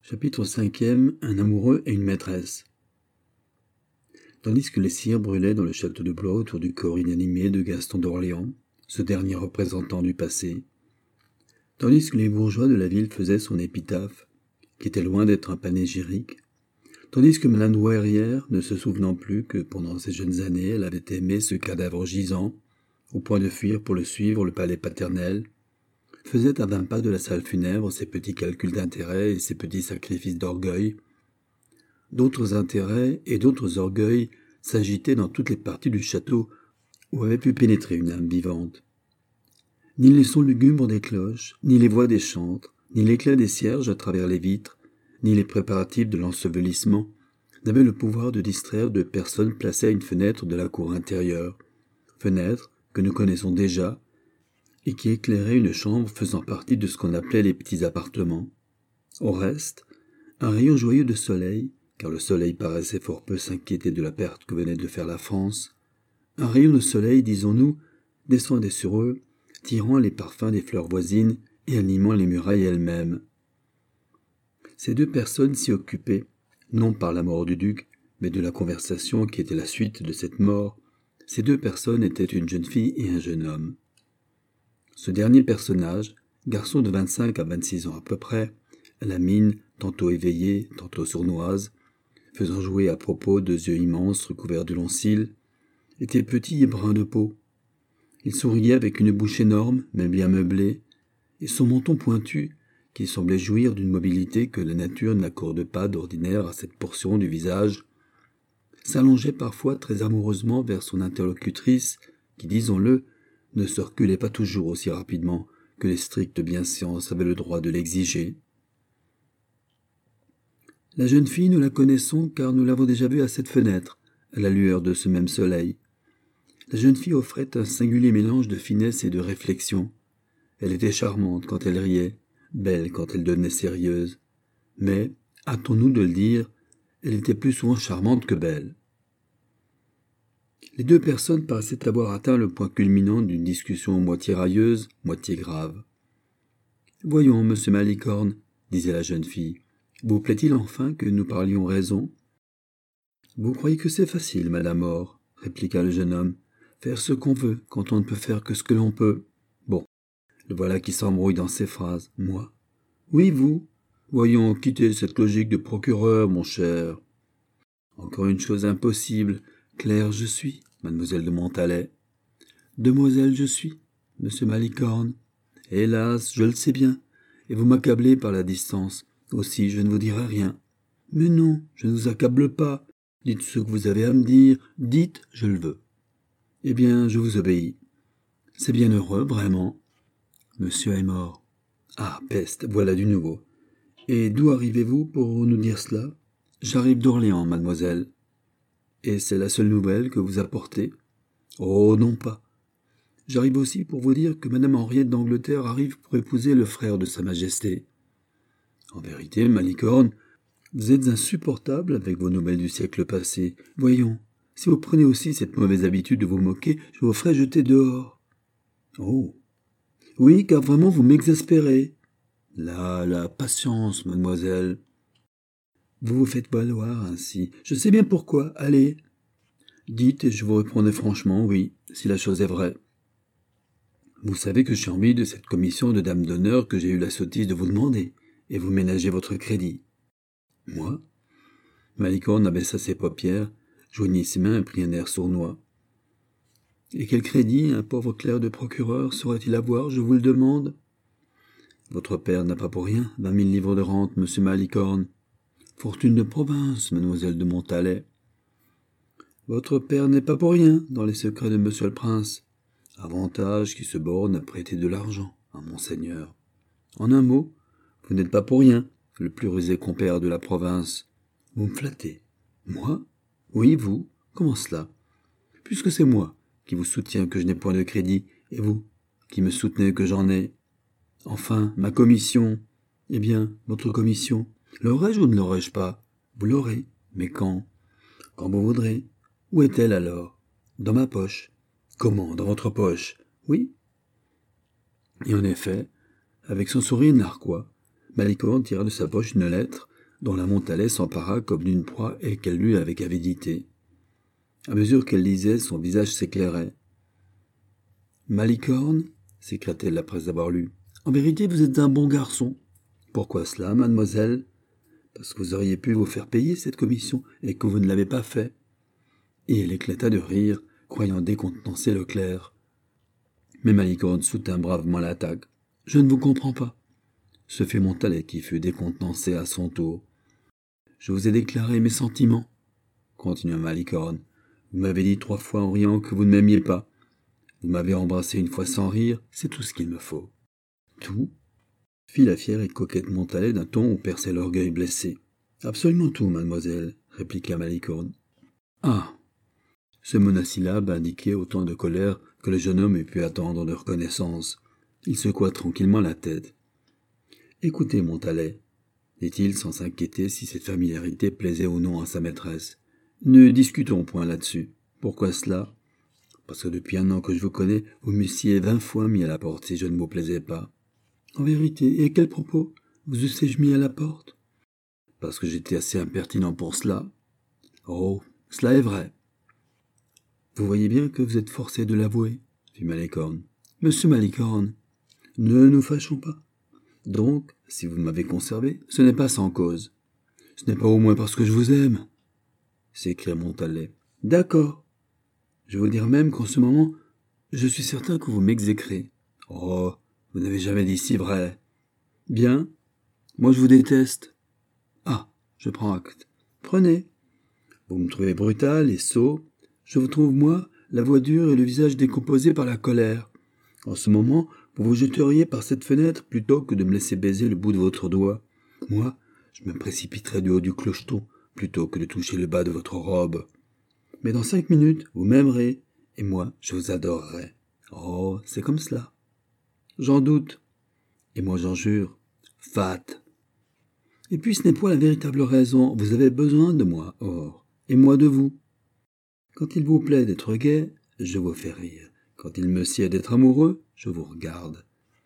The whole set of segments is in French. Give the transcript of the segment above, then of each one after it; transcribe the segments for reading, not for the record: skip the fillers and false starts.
Chapitre 5e. Un amoureux et une maîtresse. Tandis que les cires brûlaient dans le château de Blois autour du corps inanimé de Gaston d'Orléans, ce dernier représentant du passé, tandis que les bourgeois de la ville faisaient son épitaphe, qui était loin d'être un panégyrique, tandis que Madame Douairière, ne se souvenant plus que pendant ses jeunes années elle avait aimé ce cadavre gisant, au point de fuir pour le suivre le palais paternel, faisait à 20 pas de la salle funèbre ses petits calculs d'intérêt et ses petits sacrifices d'orgueil. D'autres intérêts et d'autres orgueils s'agitaient dans toutes les parties du château où avait pu pénétrer une âme vivante. Ni les sons lugubres des cloches, ni les voix des chantres, ni l'éclat des cierges à travers les vitres, ni les préparatifs de l'ensevelissement n'avaient le pouvoir de distraire deux personnes placées à une fenêtre de la cour intérieure, fenêtre que nous connaissons déjà, et qui éclairait une chambre faisant partie de ce qu'on appelait les petits appartements. Au reste, un rayon joyeux de soleil, car le soleil paraissait fort peu s'inquiéter de la perte que venait de faire la France, un rayon de soleil, disons-nous, descendait sur eux, tirant les parfums des fleurs voisines et animant les murailles elles-mêmes. Ces deux personnes s'y occupaient, non par la mort du duc, mais de la conversation qui était la suite de cette mort. Ces deux personnes étaient une jeune fille et un jeune homme. Ce dernier personnage, garçon de 25 à 26 ans à peu près, à la mine tantôt éveillée, tantôt sournoise, faisant jouer à propos deux yeux immenses recouverts de longs cils, était petit et brun de peau. Il souriait avec une bouche énorme, mais bien meublée, et son menton pointu, qui semblait jouir d'une mobilité que la nature n'accorde pas d'ordinaire à cette portion du visage, s'allongeait parfois très amoureusement vers son interlocutrice, qui, disons-le, ne se reculait pas toujours aussi rapidement que les strictes bienséances avaient le droit de l'exiger. La jeune fille, nous la connaissons car nous l'avons déjà vue à cette fenêtre, à la lueur de ce même soleil. La jeune fille offrait un singulier mélange de finesse et de réflexion. Elle était charmante quand elle riait, belle quand elle devenait sérieuse. Mais, hâtons-nous de le dire, elle était plus souvent charmante que belle. Les deux personnes paraissaient avoir atteint le point culminant d'une discussion moitié railleuse, moitié grave. « Voyons, monsieur Malicorne, disait la jeune fille, vous plaît-il enfin que nous parlions raison ?»« Vous croyez que c'est facile, madame Or, répliqua le jeune homme. Faire ce qu'on veut quand on ne peut faire que ce que l'on peut. Bon, le voilà qui s'embrouille dans ses phrases. Moi ? Oui, vous. Voyons, quittez cette logique de procureur, mon cher. Encore une chose impossible. Claire, je suis, mademoiselle de Montalais. Demoiselle, je suis, monsieur Malicorne. Hélas, je le sais bien, et vous m'accablez par la distance. Aussi, je ne vous dirai rien. Mais non, je ne vous accable pas. Dites ce que vous avez à me dire. Dites, je le veux. Eh bien, je vous obéis. C'est bien heureux, vraiment. Monsieur est mort. Ah, peste, voilà du nouveau. Et d'où arrivez-vous pour nous dire cela ? J'arrive d'Orléans, mademoiselle. Et c'est la seule nouvelle que vous apportez ? Oh, non pas. J'arrive aussi pour vous dire que madame Henriette d'Angleterre arrive pour épouser le frère de sa majesté. En vérité, Malicorne, vous êtes insupportable avec vos nouvelles du siècle passé. Voyons, si vous prenez aussi cette mauvaise habitude de vous moquer, je vous ferai jeter dehors. Oh. Oui, car vraiment vous m'exaspérez. La patience, mademoiselle. Vous vous faites valoir ainsi. Je sais bien pourquoi. Allez. Dites et je vous répondrai franchement, oui, si la chose est vraie. Vous savez que je suis envie de cette commission de dame d'honneur que j'ai eu la sottise de vous demander, et vous ménagez votre crédit. Moi ? Malicorne abaissa ses paupières, joignit ses mains et prit un air sournois. Et quel crédit un pauvre clerc de procureur saurait-il avoir, je vous le demande ? Votre père n'a pas pour rien 20 000 livres de rente, monsieur Malicorne. Fortune de province, mademoiselle de Montalais. Votre père n'est pas pour rien dans les secrets de monsieur le prince. Avantage qui se borne à prêter de l'argent à monseigneur. En un mot, vous n'êtes pas pour rien, le plus rusé compère de la province. Vous me flattez. Moi ? Oui, vous. Comment cela ? Puisque c'est moi qui vous soutiens que je n'ai point de crédit, et vous, qui me soutenez que j'en ai. Enfin, ma commission. Eh bien, votre commission, l'aurais-je ou ne l'aurais-je pas ? Vous l'aurez. Mais quand ? Quand vous voudrez. Où est-elle alors ? Dans ma poche. Comment, dans votre poche ? Oui. Et en effet, avec son sourire narquois, Malicorne tira de sa poche une lettre dont la Montalais s'empara comme d'une proie et qu'elle lut avec avidité. À mesure qu'elle lisait, son visage s'éclairait. « Malicorne » s'écria-t-elle après avoir lu. « En vérité, vous êtes un bon garçon. »« Pourquoi cela, mademoiselle ?»« Parce que vous auriez pu vous faire payer cette commission et que vous ne l'avez pas fait. » Et elle éclata de rire, croyant décontenancer le clerc. Mais Malicorne soutint bravement l'attaque. « Je ne vous comprends pas. » Ce fut Montalais qui fut décontenancé à son tour. « Je vous ai déclaré mes sentiments, » continua Malicorne. « Vous m'avez dit 3 fois en riant que vous ne m'aimiez pas. Vous m'avez embrassé une fois sans rire, c'est tout ce qu'il me faut. »« Tout ?» fit la fière et coquette Montalais d'un ton où perçait l'orgueil blessé. « Absolument tout, mademoiselle, » répliqua Malicorne. « Ah !» Ce monosyllabe indiquait autant de colère que le jeune homme eût pu attendre de reconnaissance. Il secoua tranquillement la tête. « Écoutez, Montalais, » dit-il sans s'inquiéter si cette familiarité plaisait ou non à sa maîtresse. « Ne discutons point là-dessus. Pourquoi cela ? Parce que depuis 1 an que je vous connais, vous m'eussiez 20 fois mis à la porte si je ne vous plaisais pas. »« En vérité, et à quel propos vous eussé-je mis à la porte ? » ?»« Parce que j'étais assez impertinent pour cela. »« Oh, cela est vrai. » »« Vous voyez bien que vous êtes forcé de l'avouer, » fit Malicorne. « Monsieur Malicorne, ne nous fâchons pas. Donc, si vous m'avez conservé, ce n'est pas sans cause. Ce n'est pas au moins parce que je vous aime, » s'écria Montalais. « D'accord. Je veux dire même qu'en ce moment, je suis certain que vous m'exécrez. »« Oh, vous n'avez jamais dit si vrai. »« Bien. Moi je vous déteste. »« Ah, je prends acte. Prenez. Vous me trouvez brutal et sot. Je vous trouve, moi, la voix dure et le visage décomposé par la colère. En ce moment, vous vous jeteriez par cette fenêtre plutôt que de me laisser baiser le bout de votre doigt. Moi, je me précipiterais du haut du clocheton plutôt que de toucher le bas de votre robe. Mais dans 5 minutes, vous m'aimerez, et moi, je vous adorerai. Oh, c'est comme cela. J'en doute. Et moi, j'en jure. Fat. Et puis, ce n'est point la véritable raison. Vous avez besoin de moi, or, et moi de vous. Quand il vous plaît d'être gai, je vous fais rire. Quand il me sied d'être amoureux, je vous regarde.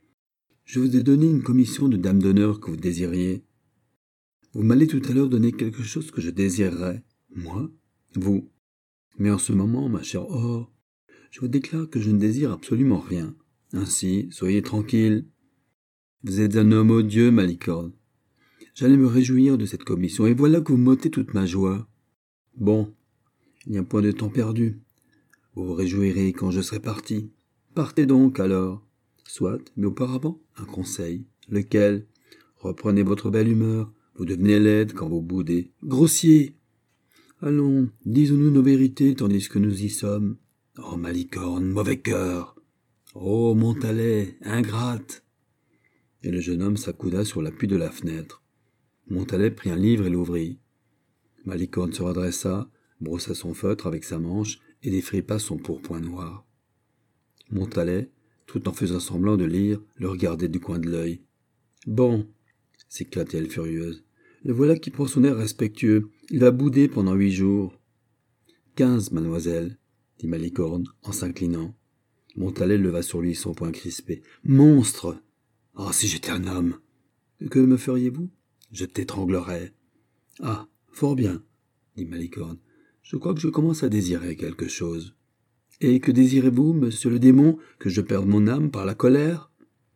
Je vous ai donné une commission de dame d'honneur que vous désiriez. Vous m'allez tout à l'heure donner quelque chose que je désirerais. Moi, vous. Mais en ce moment, ma chère Or, je vous déclare que je ne désire absolument rien. Ainsi, soyez tranquille. Vous êtes un homme odieux, Malicorne. J'allais me réjouir de cette commission, et voilà que vous m'ôtez toute ma joie. Bon, il n'y a point de temps perdu. Vous vous réjouirez quand je serai parti. Partez donc, alors. Soit, mais auparavant, un conseil. Lequel ? Reprenez votre belle humeur. Vous devenez laide quand vous boudez. Grossier. Allons, disons-nous nos vérités tandis que nous y sommes. Oh, Malicorne, mauvais cœur. Oh, Montalais, ingrate. Et le jeune homme s'accouda sur l'appui de la fenêtre. Montalais prit un livre et l'ouvrit. Malicorne se redressa, brossa son feutre avec sa manche et défripa son pourpoint noir. Montalais, tout en faisant semblant de lire, le regardait du coin de l'œil. « Bon, » s'écria-t-elle furieuse, « le voilà qui prend son air respectueux. Il va bouder pendant 8 jours. »« 15, mademoiselle, » dit Malicorne en s'inclinant. Montalais leva sur lui son poing crispé. « Monstre ! Oh, si j'étais un homme !»« Que me feriez-vous ? » ?»« Je t'étranglerais. »« Ah, fort bien, » dit Malicorne. « Je crois que je commence à désirer quelque chose. »« Et que désirez-vous, monsieur le démon, que je perde mon âme par la colère ?»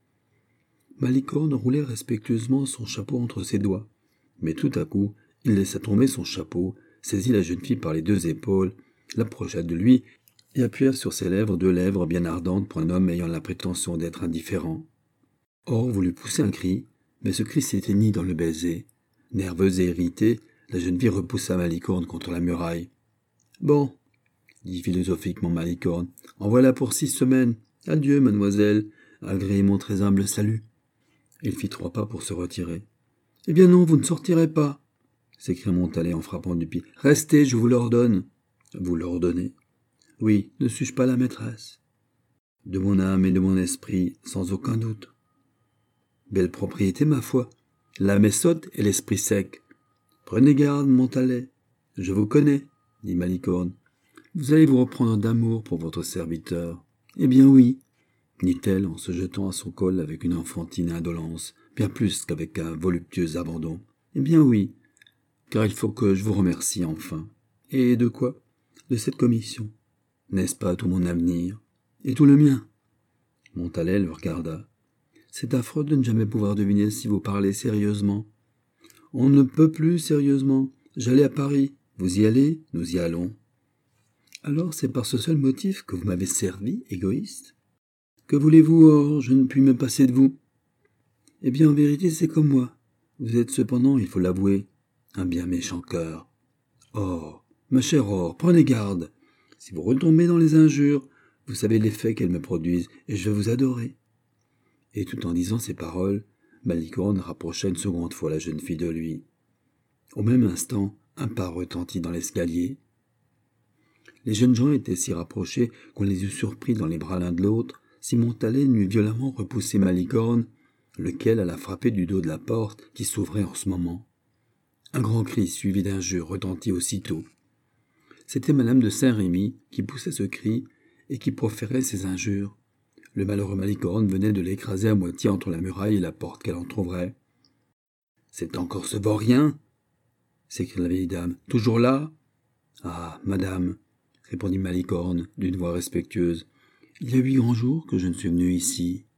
Malicorne roulait respectueusement son chapeau entre ses doigts. Mais tout à coup, il laissa tomber son chapeau, saisit la jeune fille par les 2 épaules, l'approcha de lui et appuya sur ses lèvres 2 lèvres bien ardentes pour un homme ayant la prétention d'être indifférent. Or voulut pousser un cri, mais ce cri s'éteignit dans le baiser. Nerveuse et irritée, la jeune fille repoussa Malicorne contre la muraille. « Bon, » dit philosophiquement Malicorne, « en voilà pour 6 semaines. Adieu, mademoiselle, agréez mon très humble salut. » Il fit 3 pas pour se retirer. « Eh bien non, vous ne sortirez pas, » s'écria Montalais en frappant du pied. « Restez, je vous l'ordonne. »« Vous l'ordonnez ? » ?»« Oui, ne suis-je pas la maîtresse ? » ?»« De mon âme et de mon esprit, sans aucun doute. »« Belle propriété, ma foi. L'âme est sotte et l'esprit sec. Prenez garde, Montalais. Je vous connais, » dit Malicorne. « Vous allez vous reprendre d'amour pour votre serviteur. »« Eh bien oui, » dit-elle en se jetant à son col avec une enfantine indolence, bien plus qu'avec un voluptueux abandon. « Eh bien oui, car il faut que je vous remercie enfin. Et de quoi? De cette commission. N'est-ce pas tout mon avenir? Et tout le mien? Montalais le regarda. C'est affreux de ne jamais pouvoir deviner si vous parlez sérieusement. On ne peut plus sérieusement. J'allais à Paris. Vous y allez, nous y allons. Alors c'est par ce seul motif que vous m'avez servi, égoïste? Que voulez-vous, or, je ne puis me passer de vous? Eh bien, en vérité, c'est comme moi. Vous êtes cependant, il faut l'avouer, un bien méchant cœur. Or, ma chère Or, prenez garde. Si vous retombez dans les injures, vous savez l'effet qu'elles me produisent, et je vais vous adorer. Et tout en disant ces paroles, Malicorne rapprocha une seconde fois la jeune fille de lui. Au même instant, un pas retentit dans l'escalier. Les jeunes gens étaient si rapprochés qu'on les eût surpris dans les bras l'un de l'autre, si Montalais n'eût violemment repoussé Malicorne, lequel alla frapper du dos de la porte qui s'ouvrait en ce moment. Un grand cri suivi d'injures retentit aussitôt. C'était madame de Saint-Rémy qui poussait ce cri et qui proférait ces injures. Le malheureux Malicorne venait de l'écraser à moitié entre la muraille et la porte qu'elle entr'ouvrait. « C'est encore ce vaurien !» s'écria la vieille dame. « Toujours là ?»« Ah, madame !» répondit Malicorne d'une voix respectueuse. « Il y a 8 grands jours que je ne suis venu ici.